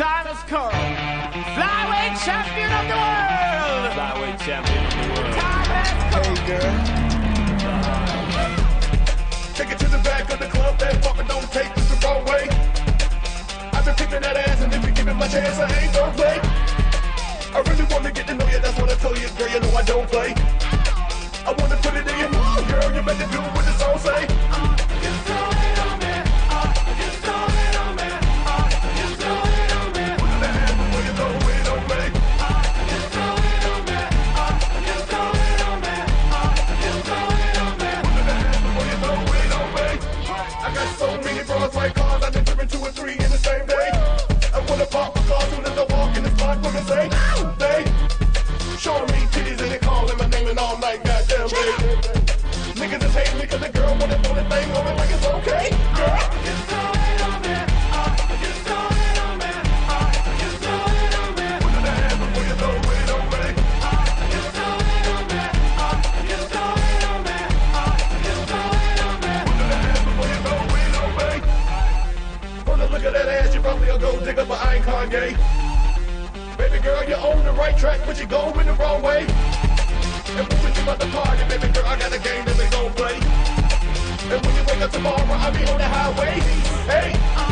time has come. Flyweight champion of the world. Flyweight champion of the world. Time has come. Hey, girl. Take it to the back of the club, that fucker don't take this the wrong way. I've been picking that ass, and if you give it my chance, I ain't gon' play. I really wanna get to know you, that's what I tell you, girl, you know I don't play. I wanna put it in your mouth, girl, you better do what the song say. Just throw it on me. Just throw it on me. Just throw it on me. Put that hand before you throw it on me. Just throw it on me. Just throw it on me. Just throw it on me. Put that hand before you throw it on me. I got so many bras, like cars, I've been driven 2 or 3 in the same day. I wanna pop a car soon as I walk in the spot, women say, they showing me titties and they calling my name and all night, goddamn baby. Niggas just hate me 'cause the girl wanna throw that thing on me like it's okay, girl. Just throw it on me. Just throw it on me. Just throw it on me. Put that hand before you throw it on me. Just throw it on me. Just throw it on me. Just throw it on me. Put that hand before you throw it on me. From the look of that ass, you probably a gold digger, but I ain't Kanye. Baby girl, you're on the right track, but you're going the wrong way. And when we about the party, baby girl, I got a game that we gon' play. And when you wake up tomorrow, I'll be on the highway. Hey,